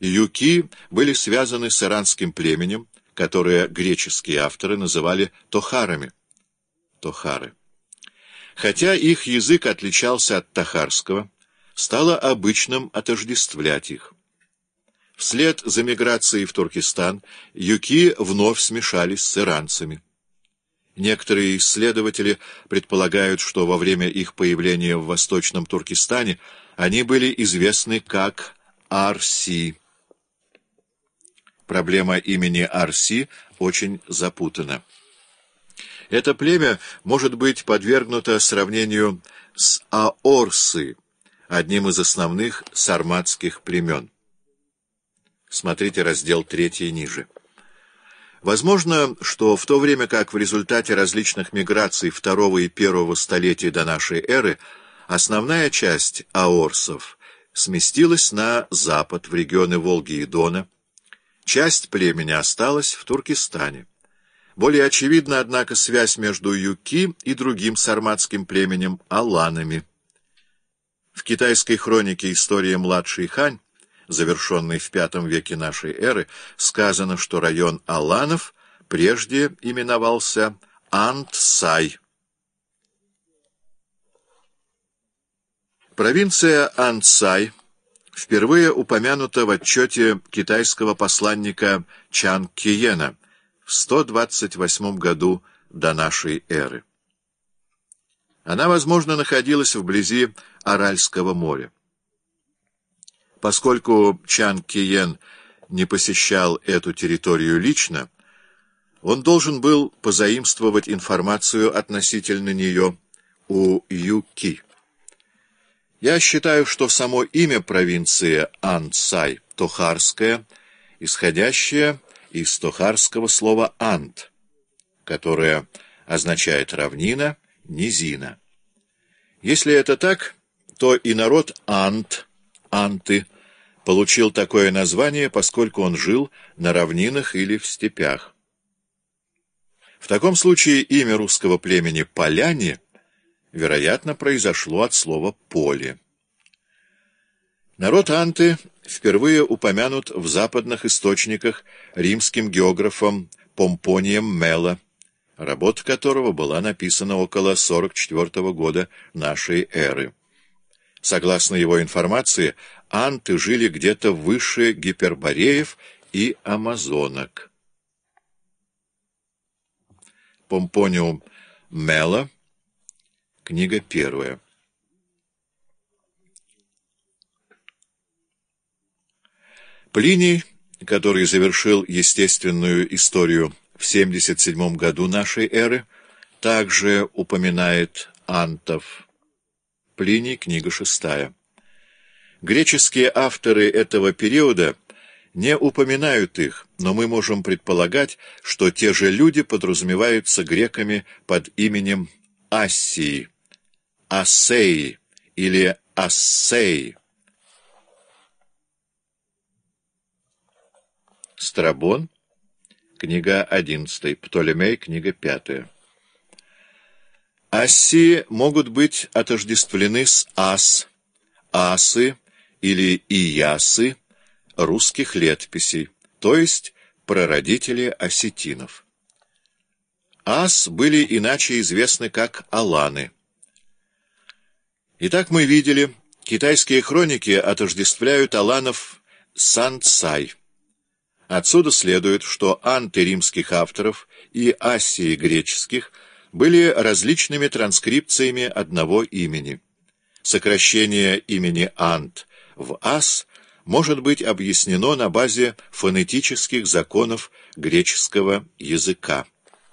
Юки были связаны с иранским племенем, которое греческие авторы называли тохарами. Тохары. Хотя их язык отличался от тохарского, стало обычным отождествлять их. Вслед за миграцией в Туркестан юки вновь смешались с иранцами. Некоторые исследователи предполагают, что во время их появления в Восточном Туркестане они были известны как Арси. Проблема имени Арси очень запутана. Это племя может быть подвергнуто сравнению с Аорсы, одним из основных сарматских племен. Смотрите раздел 3 ниже. Возможно, что в то время как в результате различных миграций II и I столетий до нашей эры основная часть аорсов сместилась на запад, в регионы Волги и Дона, часть племени осталась в Туркестане. Более очевидна, однако, связь между юки и другим сарматским племенем — аланами. В китайской хронике «История младшей Хань», завершенной в V веке нашей эры, сказано, что район аланов прежде именовался Антсай. Провинция Антсай впервые упомянута в отчете китайского посланника Чан Киена в 128 году до нашей эры. Она, возможно, находилась вблизи Аральского моря. Поскольку Чан Киен не посещал эту территорию лично, он должен был позаимствовать информацию относительно нее у юки. Я считаю, что само имя провинции Антсай — тохарское, исходящее из тохарского слова «ант», которое означает «равнина», «низина». Если это так, то и народ Ант, Анты, получил такое название, поскольку он жил на равнинах или в степях. В таком случае имя русского племени «поляне» вероятно, произошло от слова «поле». Народ Анты впервые упомянут в западных источниках римским географом Помпонием Мела, работа которого была написана около 44 года нашей эры. Согласно его информации, анты жили где-то выше гипербореев и амазонок. Помпониум Мела, книга 1. Плиний, который завершил естественную историю в 77 году нашей эры, также упоминает антов. Плиний, книга 6. Греческие авторы этого периода не упоминают их, но мы можем предполагать, что те же люди подразумеваются греками под именем Ассии, Ассеи или Ассеи. Страбон, книга 11, Птолемей, книга 5. Ассии могут быть отождествлены с ас, асы или иясы русских летописей, то есть прародители осетинов. Ас были иначе известны как аланы. Итак, мы видели, китайские хроники отождествляют аланов с Антсай. Отсюда следует, что анты римских авторов и ассии греческих были различными транскрипциями одного имени. Сокращение имени Ант в ас может быть объяснено на базе фонетических законов греческого языка.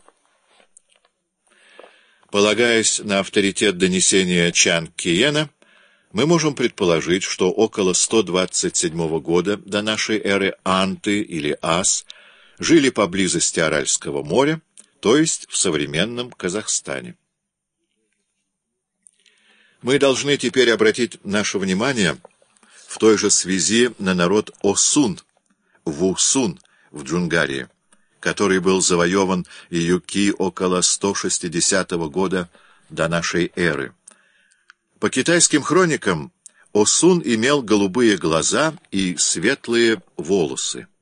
Полагаясь на авторитет донесения Чан Киена, мы можем предположить, что около 127 года до нашей эры анты или ас жили поблизости Аральского моря, то есть в современном Казахстане. Мы должны теперь обратить наше внимание в той же связи на народ Осун, Вусун в Джунгарии, который был завоеван юки около 160 года до нашей эры. По китайским хроникам Осун имел голубые глаза и светлые волосы.